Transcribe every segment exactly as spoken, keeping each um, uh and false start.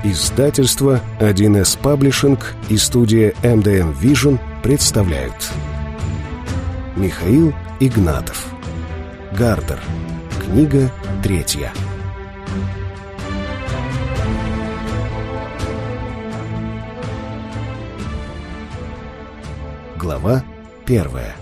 Издательство один эс Publishing и студия эм дэ эм Vision представляют. Михаил Игнатов. Гардер. Книга третья. Глава первая.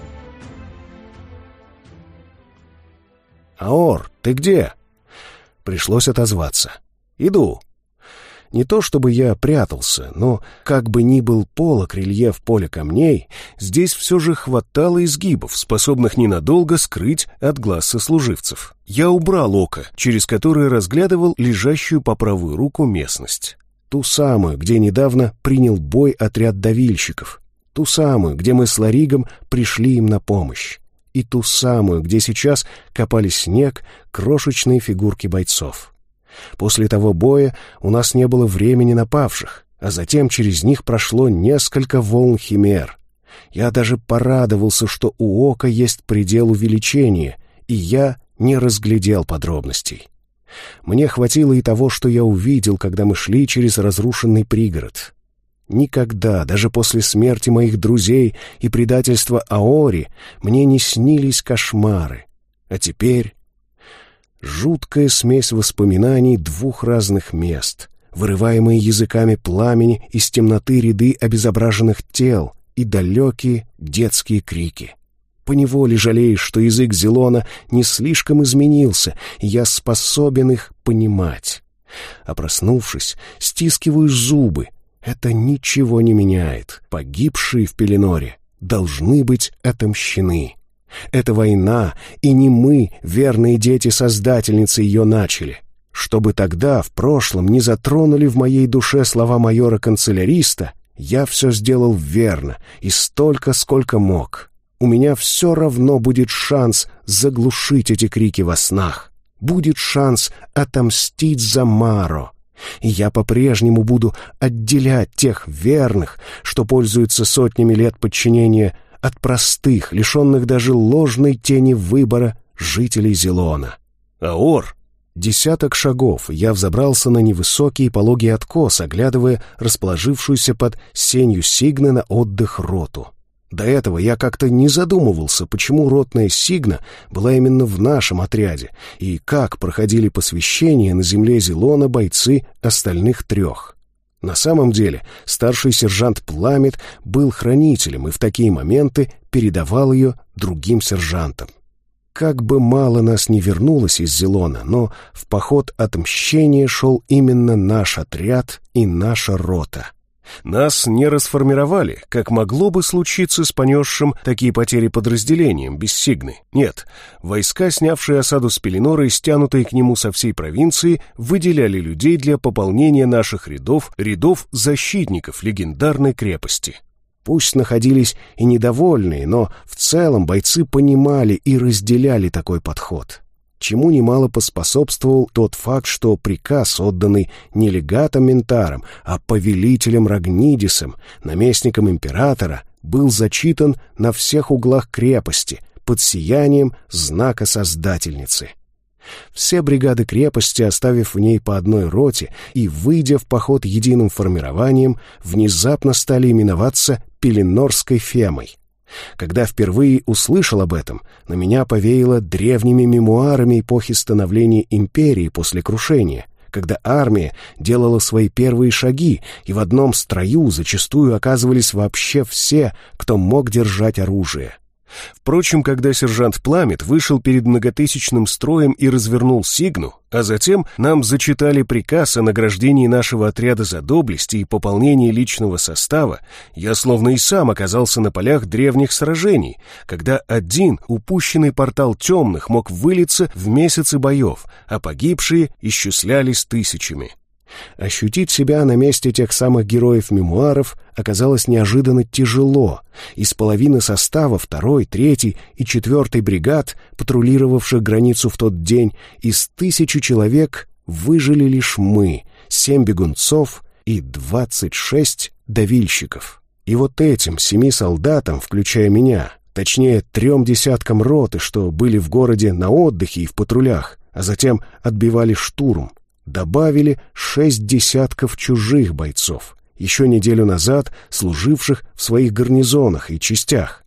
«Аор, ты где?» Пришлось отозваться. «Иду». Не то чтобы я прятался, но, как бы ни был полог рельеф поля камней, здесь все же хватало изгибов, способных ненадолго скрыть от глаз сослуживцев. Я убрал око, через которое разглядывал лежащую по правую руку местность. Ту самую, где недавно принял бой отряд давильщиков. Ту самую, где мы с Ларигом пришли им на помощь. И ту самую, где сейчас копали снег крошечные фигурки бойцов. После того боя у нас не было времени на павших, а затем через них прошло несколько волн химер. Я даже порадовался, что у ока есть предел увеличения, и я не разглядел подробностей. Мне хватило и того, что я увидел, когда мы шли через разрушенный пригород. Никогда, даже после смерти моих друзей и предательства Аори, мне не снились кошмары. А теперь... Жуткая смесь воспоминаний двух разных мест, вырываемые языками пламени из темноты ряды обезображенных тел и далекие детские крики. Поневоле жалеешь, что язык Зелона не слишком изменился, и я способен их понимать. А проснувшись, стискиваешь зубы. Это ничего не меняет. Погибшие в Пеленоре должны быть отомщены. Это война, и не мы, верные дети-создательницы, ее начали. Чтобы тогда, в прошлом, не затронули в моей душе слова майора-канцеляриста, я все сделал верно, и столько, сколько мог. У меня все равно будет шанс заглушить эти крики во снах. Будет шанс отомстить за Маро. И я по-прежнему буду отделять тех верных, что пользуются сотнями лет подчинения, от простых, лишенных даже ложной тени выбора жителей Зелона. «Аор!» Десяток шагов, я взобрался на невысокий пологий откос, оглядывая расположившуюся под сенью Сигны на отдых роту. До этого я как-то не задумывался, почему ротная Сигна была именно в нашем отряде, и как проходили посвящения на земле Зелона бойцы остальных трех. На самом деле старший сержант Пламет был хранителем и в такие моменты передавал ее другим сержантам. Как бы мало нас не вернулось из Зелона, но в поход отмщения шел именно наш отряд и наша рота. Нас не расформировали, как могло бы случиться с понесшим такие потери подразделением без Сигны. Нет, войска, снявшие осаду с Пеленора и стянутые к нему со всей провинции, выделяли людей для пополнения наших рядов, рядов защитников легендарной крепости. Пусть находились и недовольные, но в целом бойцы понимали и разделяли такой подход. Чему немало поспособствовал тот факт, что приказ, отданный не легатом Ментаром, а повелителем Рагнидисом, наместником императора, был зачитан на всех углах крепости под сиянием знака Создательницы. Все бригады крепости, оставив в ней по одной роте и выйдя в поход единым формированием, внезапно стали именоваться Пеленорской Фемой. Когда впервые услышал об этом, на меня повеяло древними мемуарами эпохи становления империи после крушения, когда армия делала свои первые шаги, и в одном строю зачастую оказывались вообще все, кто мог держать оружие. Впрочем, когда сержант Пламет вышел перед многотысячным строем и развернул Сигну, а затем нам зачитали приказ о награждении нашего отряда за доблесть и пополнении личного состава, я словно и сам оказался на полях древних сражений, когда один упущенный портал темных мог вылиться в месяцы боев, а погибшие исчислялись тысячами. Ощутить себя на месте тех самых героев-мемуаров оказалось неожиданно тяжело. Из половины состава второй, третьей и четвертой бригад, патрулировавших границу в тот день, из тысячи человек выжили лишь мы, семь бегунцов и двадцать шесть давильщиков. И вот этим семи солдатам, включая меня, точнее трем десяткам роты, что были в городе на отдыхе и в патрулях, а затем отбивали штурм, добавили шесть десятков чужих бойцов, еще неделю назад служивших в своих гарнизонах и частях.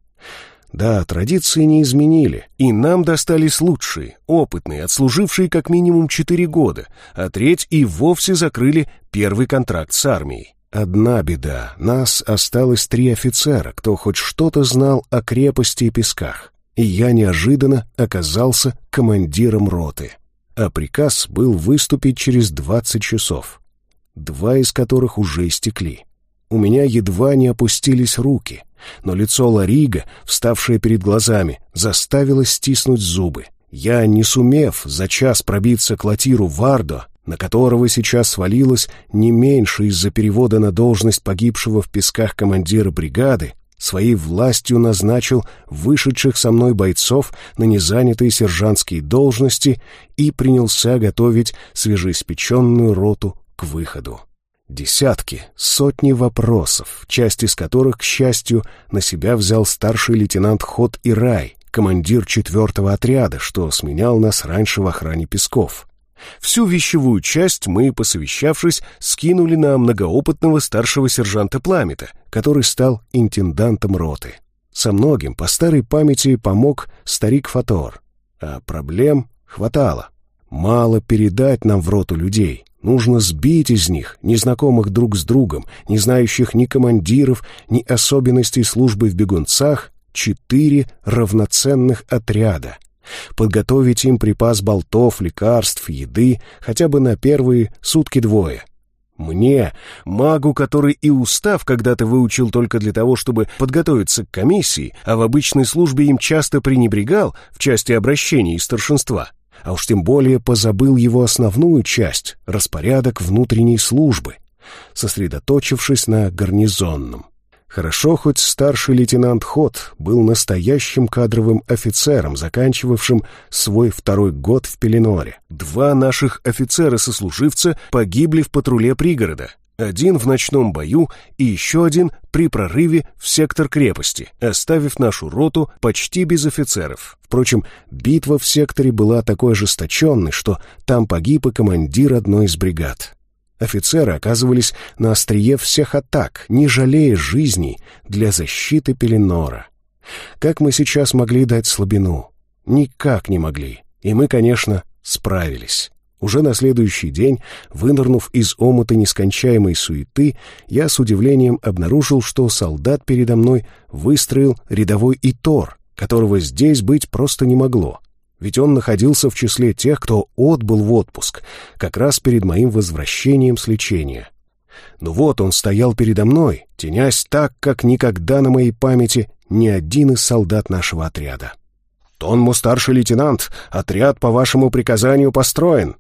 Да, традиции не изменили, и нам достались лучшие, опытные, отслужившие как минимум четыре года, а треть и вовсе закрыли первый контракт с армией. Одна беда — нас осталось три офицера, кто хоть что-то знал о крепости и песках, и я неожиданно оказался командиром роты. А приказ был выступить через двадцать часов, два из которых уже истекли. У меня едва не опустились руки, но лицо Ларига, вставшее перед глазами, заставило стиснуть зубы. Я, не сумев за час пробиться к Латиру Вардо, на которого сейчас свалилось не меньше из-за перевода на должность погибшего в песках командира бригады, своей властью назначил вышедших со мной бойцов на незанятые сержантские должности и принялся готовить свежеиспеченную роту к выходу. Десятки, сотни вопросов, часть из которых, к счастью, на себя взял старший лейтенант Хот Ирай, командир четвертого отряда, что сменял нас раньше в охране песков. Всю вещевую часть мы, посовещавшись, скинули на многоопытного старшего сержанта Пламета, который стал интендантом роты. Со многим по старой памяти помог старик Фатор, а проблем хватало. Мало передать нам в роту людей. Нужно сбить из них, незнакомых друг с другом, не знающих ни командиров, ни особенностей службы в бегунцах, четыре равноценных отряда. Подготовить им припас болтов, лекарств, еды хотя бы на первые сутки-двое. Мне, магу, который и устав когда-то выучил только для того, чтобы подготовиться к комиссии, а в обычной службе им часто пренебрегал в части обращений и старшинства, а уж тем более позабыл его основную часть — распорядок внутренней службы, сосредоточившись на гарнизонном. Хорошо, хоть старший лейтенант Хот был настоящим кадровым офицером, заканчивавшим свой второй год в Пеленоре. Два наших офицера-сослуживца погибли в патруле пригорода. Один в ночном бою и еще один при прорыве в сектор крепости, оставив нашу роту почти без офицеров. Впрочем, битва в секторе была такой ожесточенной, что там погиб и командир одной из бригад. Офицеры оказывались на острие всех атак, не жалея жизней для защиты Пеленора. Как мы сейчас могли дать слабину? Никак не могли. И мы, конечно, справились. Уже на следующий день, вынырнув из омута нескончаемой суеты, я с удивлением обнаружил, что солдат передо мной выстроил рядовой Итор, которого здесь быть просто не могло. Ведь он находился в числе тех, кто отбыл в отпуск, как раз перед моим возвращением с лечения. Но вот он стоял передо мной, тенясь так, как никогда на моей памяти ни один из солдат нашего отряда. «Тонму, старший лейтенант, отряд по вашему приказанию построен».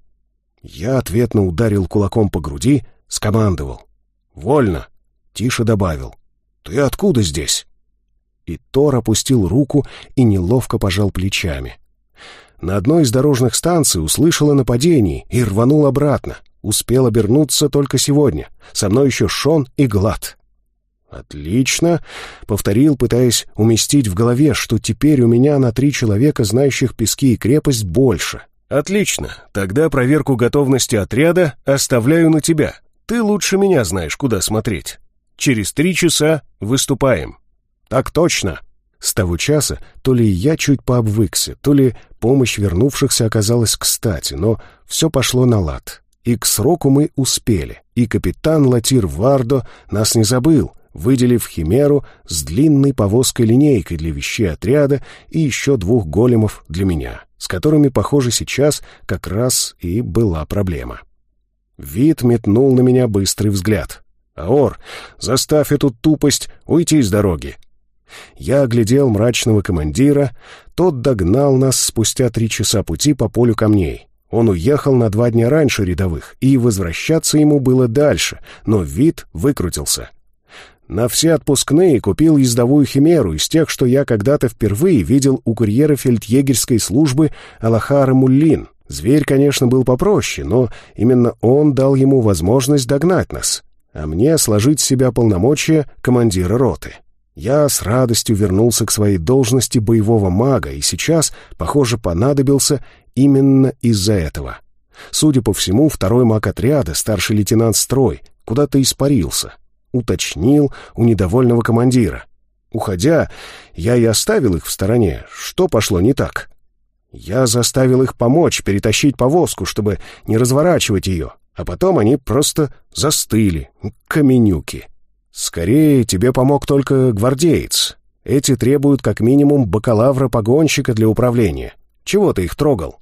Я ответно ударил кулаком по груди, скомандовал. «Вольно!» Тише добавил. «Ты откуда здесь?» И Тор опустил руку и неловко пожал плечами. На одной из дорожных станций услышал о нападении и рванул обратно. Успел обернуться только сегодня. Со мной еще Шон и Глад. «Отлично», — повторил, пытаясь уместить в голове, что теперь у меня на три человека, знающих пески и крепость, больше. «Отлично. Тогда проверку готовности отряда оставляю на тебя. Ты лучше меня знаешь, куда смотреть. Через три часа выступаем». «Так точно». С того часа то ли я чуть пообвыкся, то ли помощь вернувшихся оказалась кстати, но все пошло на лад. И к сроку мы успели, и капитан Латир Вардо нас не забыл, выделив химеру с длинной повозкой-линейкой для вещей отряда и еще двух големов для меня, с которыми, похоже, сейчас как раз и была проблема. Вид метнул на меня быстрый взгляд. «Аор, заставь эту тупость уйти с дороги!» Я оглядел мрачного командира, тот догнал нас спустя три часа пути по полю камней. Он уехал на два дня раньше рядовых, и возвращаться ему было дальше, но вид выкрутился. На все отпускные купил ездовую химеру из тех, что я когда-то впервые видел у курьера фельдъегерской службы Алахара Муллин. Зверь, конечно, был попроще, но именно он дал ему возможность догнать нас, а мне сложить с себя полномочия командира роты. Я с радостью вернулся к своей должности боевого мага и сейчас, похоже, понадобился именно из-за этого. Судя по всему, второй маг отряда, старший лейтенант Строй, куда-то испарился. Уточнил у недовольного командира. Уходя, я и оставил их в стороне. Что пошло не так? Я заставил их помочь перетащить повозку, чтобы не разворачивать ее, а потом они просто застыли, каменюки. Скорее, тебе помог только гвардеец. Эти требуют как минимум бакалавра-погонщика для управления. Чего ты их трогал?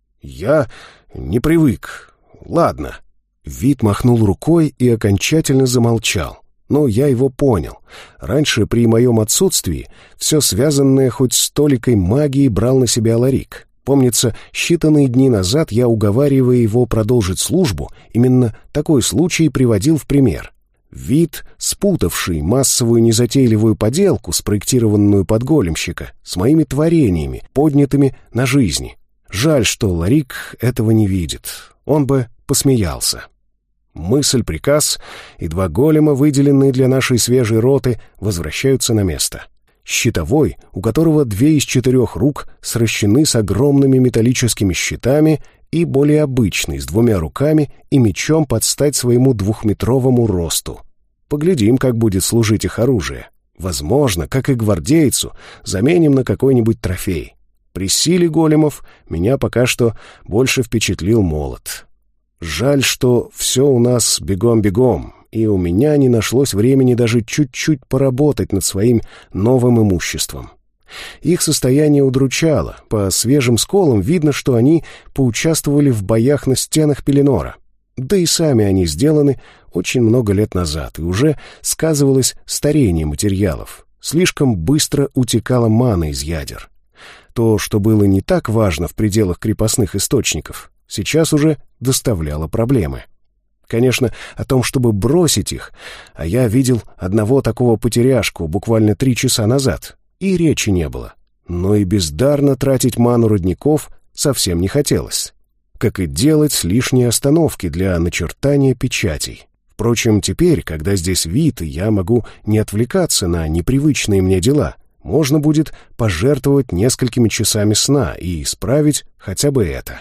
Я не привык. Ладно. Вит махнул рукой и окончательно замолчал. Но я его понял. Раньше при моем отсутствии все связанное хоть с толикой магии брал на себя Ларик. Помнится, считанные дни назад я, уговаривая его продолжить службу, именно такой случай приводил в пример. Вид, спутавший массовую незатейливую поделку, спроектированную под големщика, с моими творениями, поднятыми на жизни. Жаль, что Ларик этого не видит. Он бы посмеялся. Мысль, приказ, и два голема, выделенные для нашей свежей роты, возвращаются на место. Щитовой, у которого две из четырех рук сращены с огромными металлическими щитами, и более обычный, с двумя руками и мечом под стать своему двухметровому росту. Поглядим, как будет служить их оружие. Возможно, как и гвардейцу, заменим на какой-нибудь трофей. При силе големов меня пока что больше впечатлил молот. Жаль, что все у нас бегом-бегом, и у меня не нашлось времени даже чуть-чуть поработать над своим новым имуществом. Их состояние удручало. По свежим сколам видно, что они поучаствовали в боях на стенах Пеленора. Да и сами они сделаны очень много лет назад, и уже сказывалось старение материалов. Слишком быстро утекала мана из ядер. То, что было не так важно в пределах крепостных источников, сейчас уже доставляло проблемы. Конечно, о том, чтобы бросить их, а я видел одного такого потеряшку буквально три часа назад, и речи не было. Но и бездарно тратить ману родников совсем не хотелось. Как и делать лишние остановки для начертания печатей. Впрочем, теперь, когда здесь Вит, и я могу не отвлекаться на непривычные мне дела, можно будет пожертвовать несколькими часами сна и исправить хотя бы это.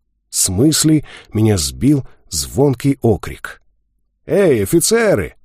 С мыслей меня сбил звонкий окрик. «Эй, офицеры!»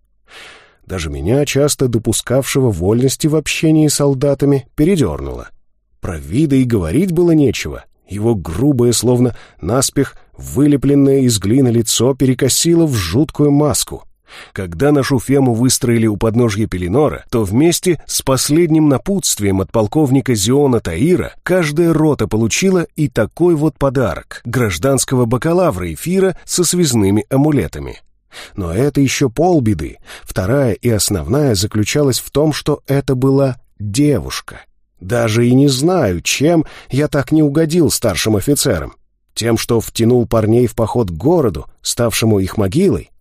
Даже меня, часто допускавшего вольности в общении с солдатами, передернуло. Про Вида и говорить было нечего. Его грубое, словно наспех вылепленное из глины лицо перекосило в жуткую маску. Когда нашу Фему выстроили у подножья Пеленора, то вместе с последним напутствием от полковника Зиона Таира каждая рота получила и такой вот подарок — гражданского бакалавра эфира со связными амулетами. Но это еще полбеды. Вторая и основная заключалась в том, что это была девушка. Даже и не знаю, чем я так не угодил старшим офицерам. Тем, что втянул парней в поход к городу, ставшему их могилой.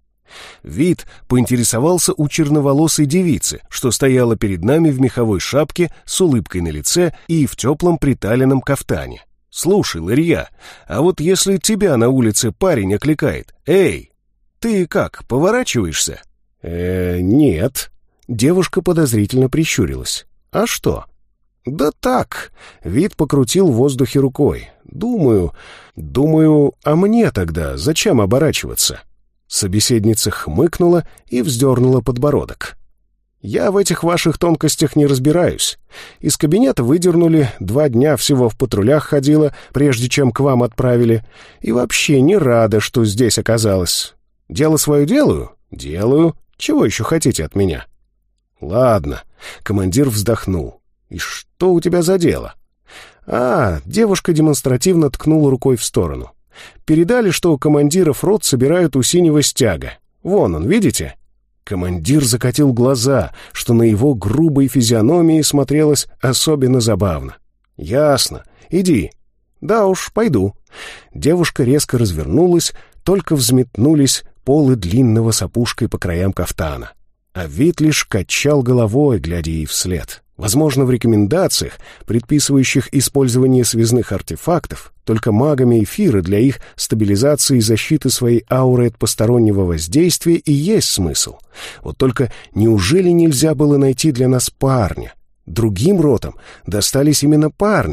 Вид поинтересовался у черноволосой девицы, что стояла перед нами в меховой шапке с улыбкой на лице и в теплом приталенном кафтане. «Слушай, Ларья, а вот если тебя на улице парень окликает: «Эй, ты как, поворачиваешься?» «Э, нет». Девушка подозрительно прищурилась. «А что?» «Да так». Вид покрутил в воздухе рукой. «Думаю, думаю, а мне тогда зачем оборачиваться?» Собеседница хмыкнула и вздернула подбородок. «Я в этих ваших тонкостях не разбираюсь. Из кабинета выдернули, два дня всего в патрулях ходила, прежде чем к вам отправили, и вообще не рада, что здесь оказалась. Дело свое делаю? Делаю. Чего еще хотите от меня?» «Ладно», — командир вздохнул. «И что у тебя за дело?» «А, девушка демонстративно ткнула рукой в сторону. Передали, что у командиров рот собирают у синего стяга. Вон он, видите?» Командир закатил глаза, что на его грубой физиономии смотрелось особенно забавно. «Ясно. Иди». «Да уж, пойду». Девушка резко развернулась, только взметнулись полы длинного с опушкой по краям кафтана. А Вит лишь качал головой, глядя ей вслед. Возможно, в рекомендациях, предписывающих использование связных артефактов, только магами эфира для их стабилизации и защиты своей ауры от постороннего воздействия и есть смысл. Вот только неужели нельзя было найти для нас парня? Другим ротам достались именно парни.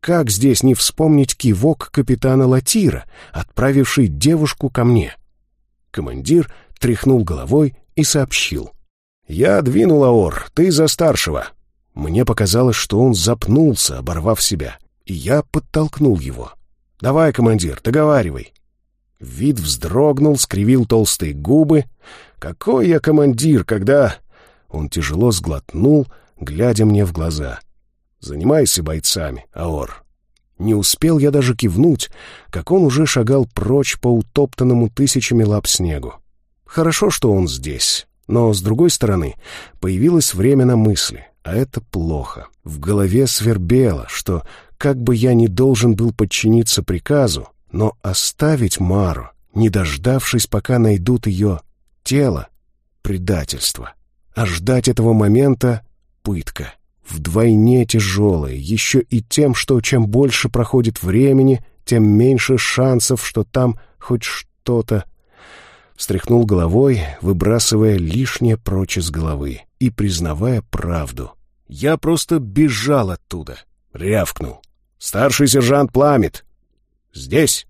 как здесь не вспомнить кивок капитана Латира, отправивший девушку ко мне? Командир тряхнул головой и сообщил. «Я двинул, Аор, ты за старшего». Мне показалось, что он запнулся, оборвав себя, и я подтолкнул его. «Давай, командир, договаривай». Вид вздрогнул, скривил толстые губы. «Какой я командир, когда...» Он тяжело сглотнул, глядя мне в глаза. «Занимайся бойцами, Аор». Не успел я даже кивнуть, как он уже шагал прочь по утоптанному тысячами лап снегу. Хорошо, что он здесь, но, с другой стороны, появилось время на мысли, а это плохо. В голове свербело, что, как бы я ни должен был подчиниться приказу, но оставить Мару, не дождавшись, пока найдут ее тело, предательство. А ждать этого момента — пытка. Вдвойне тяжелое, еще и тем, что чем больше проходит времени, тем меньше шансов, что там хоть что-то. Встряхнул головой, выбрасывая лишнее прочь из головы и признавая правду. Я просто бежал оттуда. Рявкнул. «Старший сержант Пламет!» «Здесь!»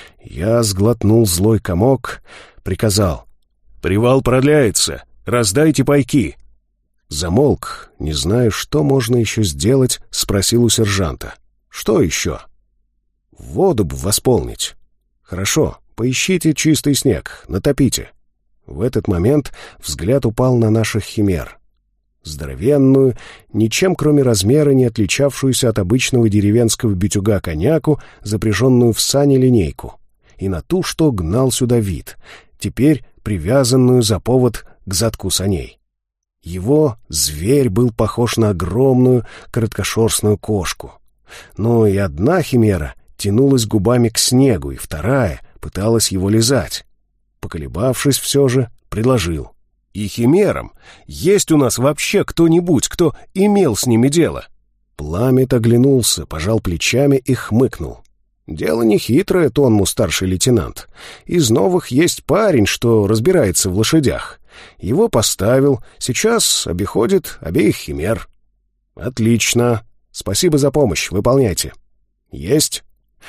Я сглотнул злой комок, приказал. «Привал продляется! Раздайте пайки!» Замолк, не зная, что можно еще сделать, спросил у сержанта. «Что еще?» «Воду бы восполнить». «Хорошо, поищите чистый снег, натопите». В этот момент взгляд упал на наших химер. Здоровенную, ничем кроме размера не отличавшуюся от обычного деревенского битюга коняку, запряженную в сани линейку, и на ту, что гнал сюда вид, теперь привязанную за повод к задку саней. Его зверь был похож на огромную короткошерстную кошку. Но и одна химера тянулась губами к снегу, и вторая пыталась его лизать. Поколебавшись все же, предложил. «И химерам есть у нас вообще кто-нибудь, кто имел с ними дело?» Пламет оглянулся, пожал плечами и хмыкнул. «Дело нехитрое, Тонму, старший лейтенант. Из новых есть парень, что разбирается в лошадях. Его поставил, сейчас обиходит обеих химер». «Отлично. Спасибо за помощь. Выполняйте». «Есть».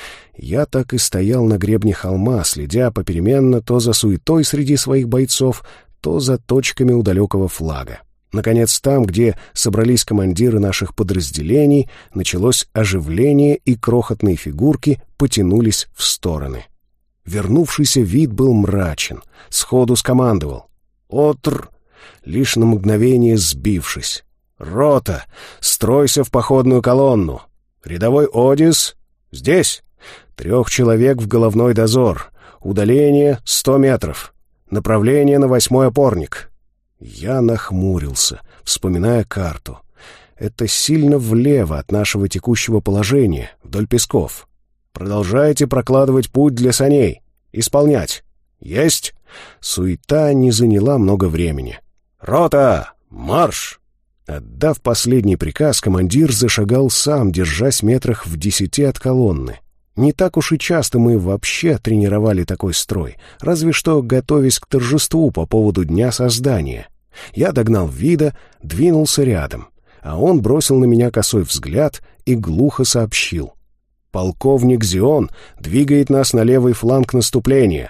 Я так и стоял на гребне холма, следя попеременно то за суетой среди своих бойцов, то за точками у далекого флага. Наконец, там, где собрались командиры наших подразделений, началось оживление, и крохотные фигурки потянулись в стороны. Вернувшийся вид был мрачен, сходу скомандовал. «Отр!» Лишь на мгновение сбившись. «Рота! Стройся в походную колонну! Рядовой Одис! Здесь! Трех человек в головной дозор! Удаление сто метров! Направление на восьмой опорник!» Я нахмурился, вспоминая карту. Это сильно влево от нашего текущего положения, вдоль песков. «Продолжайте прокладывать путь для саней. Исполнять!» «Есть!» Суета не заняла много времени. «Рота! Марш!» Отдав последний приказ, командир зашагал сам, держась метрах в десяти от колонны. Не так уж и часто мы вообще тренировали такой строй, разве что готовясь к торжеству по поводу Дня Создания. Я догнал Вида, двинулся рядом, а он бросил на меня косой взгляд и глухо сообщил. «Полковник Зион двигает нас на левый фланг наступления».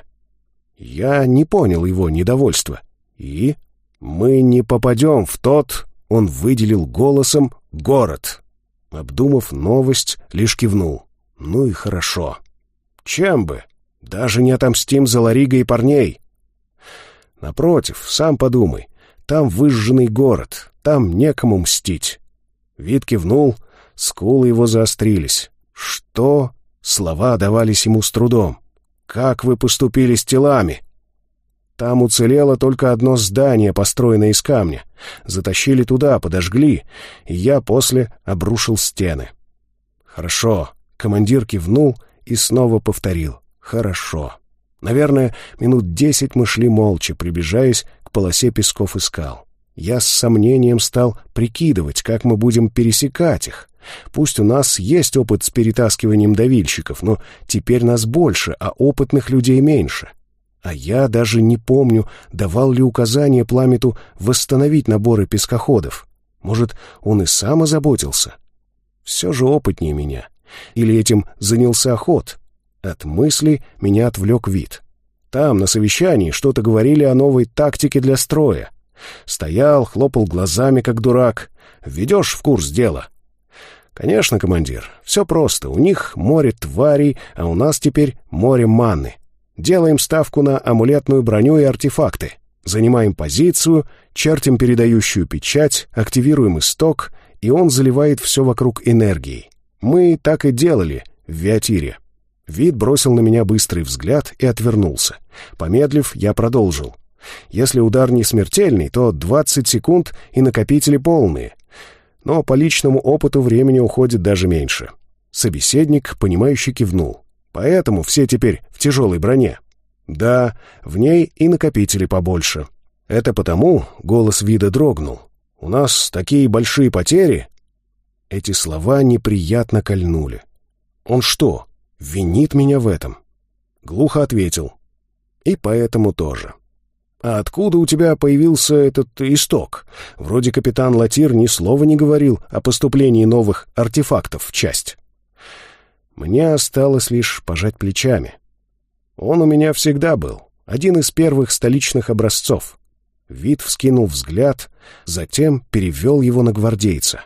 Я не понял его недовольства. «И? Мы не попадем в тот...» Он выделил голосом «город». Обдумав новость, лишь кивнул. «Ну и хорошо. Чем бы? Даже не отомстим за Ларига и парней». «Напротив, сам подумай. Там выжженный город, там некому мстить». Вид кивнул, скулы его заострились. «Что?» Слова давались ему с трудом. «Как вы поступили с телами?» «Там уцелело только одно здание, построенное из камня. Затащили туда, подожгли, и я после обрушил стены». «Хорошо». Командир кивнул и снова повторил. «Хорошо». Наверное, минут десять мы шли молча, приближаясь к полосе песков и скал. Я с сомнением стал прикидывать, как мы будем пересекать их. Пусть у нас есть опыт с перетаскиванием давильщиков, но теперь нас больше, а опытных людей меньше. А я даже не помню, давал ли указание Пламету восстановить наборы пескоходов. Может, он и сам озаботился? Все же опытнее меня. Или этим занялся ход? От мысли меня отвлек вид. Там, на совещании, что-то говорили о новой тактике для строя. Стоял, хлопал глазами, как дурак. Введешь в курс дела? Конечно, командир, все просто. У них море тварей, а у нас теперь море манны. Делаем ставку на амулетную броню и артефакты. Занимаем позицию, чертим передающую печать, активируем исток, и он заливает все вокруг энергией. Мы так и делали в Виатире. Вид бросил на меня быстрый взгляд и отвернулся. Помедлив, я продолжил. Если удар не смертельный, то двадцать секунд и накопители полные. Но по личному опыту времени уходит даже меньше. Собеседник, понимающе кивнул. Поэтому все теперь в тяжелой броне. Да, в ней и накопители побольше. Это потому, голос Вида дрогнул. У нас такие большие потери. Эти слова неприятно кольнули. Он что, винит меня в этом? Глухо ответил. И поэтому тоже. А откуда у тебя появился этот исток? Вроде капитан Латир ни слова не говорил о поступлении новых артефактов в часть. Мне осталось лишь пожать плечами. Он у меня всегда был, один из первых столичных образцов. Вид вскинул взгляд, затем перевел его на гвардейца.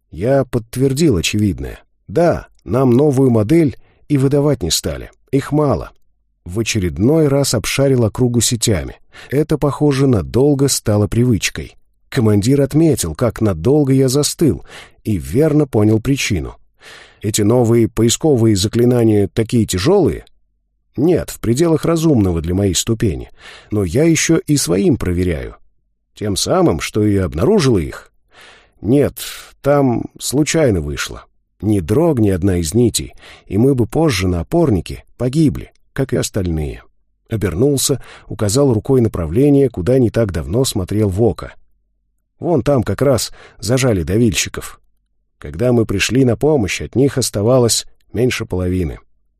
Я подтвердил очевидное. Да, нам новую модель и выдавать не стали, их мало. В очередной раз обшарил округу сетями. Это, похоже, надолго стало привычкой. Командир отметил, как надолго я застыл, и верно понял причину. Эти новые поисковые заклинания такие тяжелые? Нет, в пределах разумного для моей ступени. Но я еще и своим проверяю. Тем самым, что и обнаружила их? Нет, там случайно вышло. Не дрогни одна из нитей, и мы бы позже на опорнике погибли, как и остальные. Обернулся, указал рукой направление, куда не так давно смотрел Вока. Вон там как раз зажали давильщиков. Когда мы пришли на помощь, от них оставалось меньше половины.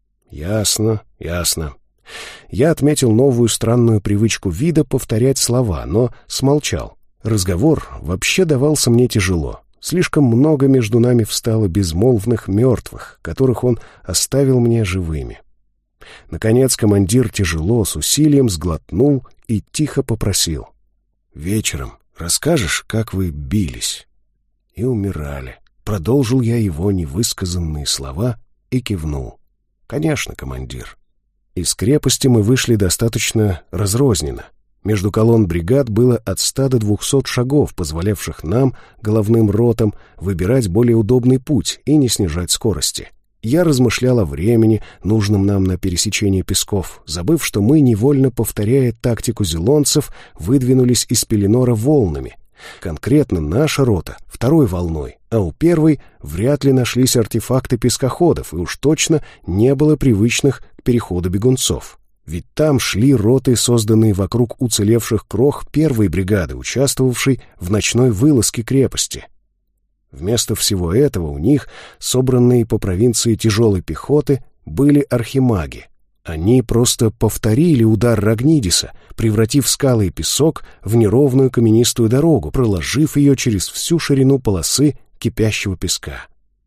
Ясно, ясно. Я отметил новую странную привычку Вида повторять слова, но смолчал. Разговор вообще давался мне тяжело. Слишком много между нами встало безмолвных мертвых, которых он оставил мне живыми. Наконец командир тяжело, с усилием сглотнул и тихо попросил. «Вечером расскажешь, как вы бились?» И умирали. Продолжил я его невысказанные слова и кивнул. «Конечно, командир». Из крепости мы вышли достаточно разрозненно. Между колонн бригад было от ста до двухсот шагов, позволявших нам, головным ротам, выбирать более удобный путь и не снижать скорости. Я размышлял о времени, нужном нам на пересечение песков, забыв, что мы, невольно повторяя тактику зелонцев, выдвинулись из Пеленора волнами. Конкретно наша рота второй волной, а у первой вряд ли нашлись артефакты пескоходов, и уж точно не было привычных к переходу бегунцов. Ведь там шли роты, созданные вокруг уцелевших крох первой бригады, участвовавшей в ночной вылазке крепости. Вместо всего этого у них, собранные по провинции тяжелой пехоты, были архимаги. Они просто повторили удар Рагнидиса, превратив скалы и песок в неровную каменистую дорогу, проложив ее через всю ширину полосы кипящего песка.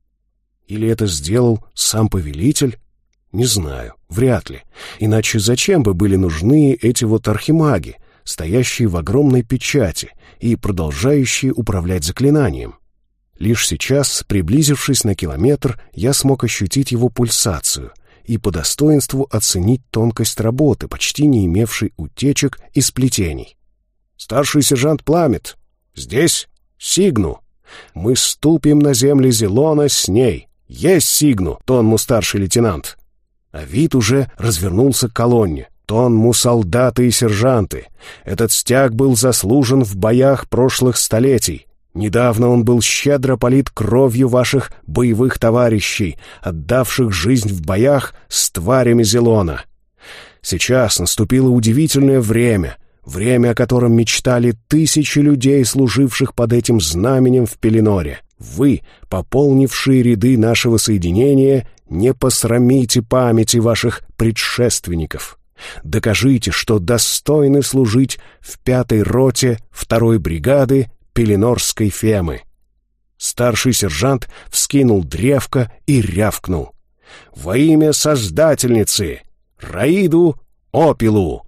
Или это сделал сам повелитель? Не знаю, вряд ли. Иначе зачем бы были нужны эти вот архимаги, стоящие в огромной печати и продолжающие управлять заклинанием? Лишь сейчас, приблизившись на километр, я смог ощутить его пульсацию и по достоинству оценить тонкость работы, почти не имевшей утечек и сплетений. «Старший сержант Пламет! Здесь? Сигну! Мы ступим на земли Зелона с ней! Есть Сигну, тонму старший лейтенант!» А вид уже развернулся к колонне. «Тонму солдаты и сержанты! Этот стяг был заслужен в боях прошлых столетий. Недавно он был щедро полит кровью ваших боевых товарищей, отдавших жизнь в боях с тварями Зелона. Сейчас наступило удивительное время, время, о котором мечтали тысячи людей, служивших под этим знаменем в Пеленоре. Вы, пополнившие ряды нашего соединения, не посрамите памяти ваших предшественников. Докажите, что достойны служить в пятой роте второй бригады Пеленорской Фемы». Старший сержант вскинул древко и рявкнул: «Во имя Создательницы! Раиду Опилу!»